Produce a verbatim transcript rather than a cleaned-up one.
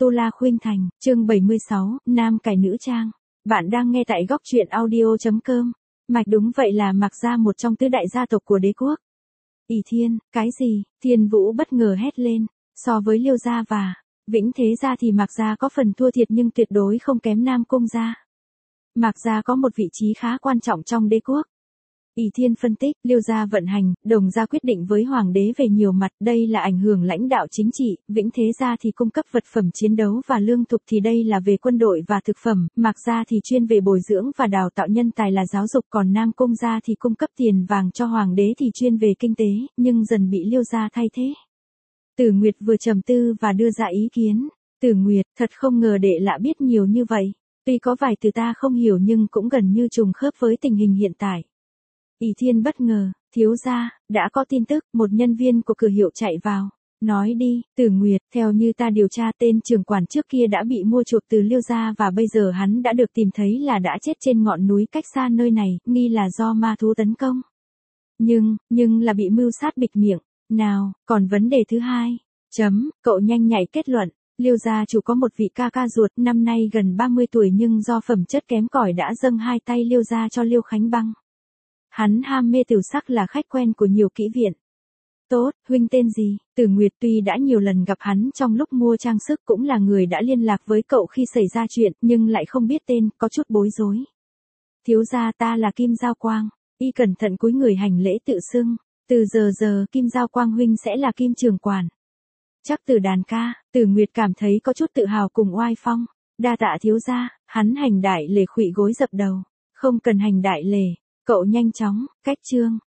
Tu La Khuynh Thành, chương bảy mươi sáu, Nam cải nữ trang. Bạn đang nghe tại góc truyện audio chấm com. Mạch đúng vậy là Mạc gia một trong tứ đại gia tộc của đế quốc. ỷ Thiên, cái gì? Thiên Vũ bất ngờ hét lên. So với Liêu gia và Vĩnh Thế gia thì Mạc gia có phần thua thiệt nhưng tuyệt đối không kém Nam Cung gia. Mạc gia có một vị trí khá quan trọng trong đế quốc. ỷ Thiên phân tích, Liêu gia vận hành, Đồng gia quyết định với hoàng đế về nhiều mặt, đây là ảnh hưởng lãnh đạo chính trị, Vĩnh Thế gia thì cung cấp vật phẩm chiến đấu và lương thực thì đây là về quân đội và thực phẩm, Mạc gia thì chuyên về bồi dưỡng và đào tạo nhân tài là giáo dục, còn Nam Cung gia thì cung cấp tiền vàng cho hoàng đế thì chuyên về kinh tế, nhưng dần bị Liêu gia thay thế. Tử Nguyệt vừa trầm tư và đưa ra ý kiến. Tử Nguyệt, thật không ngờ đệ lạ biết nhiều như vậy. Tuy có vài từ ta không hiểu nhưng cũng gần như trùng khớp với tình hình hiện tại. ỷ Thiên bất ngờ, thiếu gia, đã có tin tức, một nhân viên của cửa hiệu chạy vào. Nói đi, Tử Nguyệt, theo như ta điều tra tên trưởng quản trước kia đã bị mua chuộc từ Liêu gia và bây giờ hắn đã được tìm thấy là đã chết trên ngọn núi cách xa nơi này, nghi là do ma thú tấn công. Nhưng, nhưng là bị mưu sát bịt miệng. Nào, còn vấn đề thứ hai. Chấm, cậu nhanh nhạy kết luận. Liêu gia chủ có một vị ca ca ruột năm nay gần ba mươi tuổi nhưng do phẩm chất kém cỏi đã dâng hai tay Liêu gia cho Liêu Khánh Băng. Hắn ham mê tiểu sắc là khách quen của nhiều kỹ viện. Tốt, huynh tên gì? Tử Nguyệt tuy đã nhiều lần gặp hắn trong lúc mua trang sức cũng là người đã liên lạc với cậu khi xảy ra chuyện nhưng lại không biết tên, có chút bối rối. Thiếu gia ta là Kim Giao Quang. Y cẩn thận cúi người hành lễ tự xưng. Từ giờ giờ Kim Giao Quang huynh sẽ là Kim Trường Quản. Chắc từ đàn ca, Tử Nguyệt cảm thấy có chút tự hào cùng oai phong. Đa tạ thiếu gia, hắn hành đại lễ khuỵu gối dập đầu. Không cần hành đại lễ, cậu nhanh chóng, cách chương.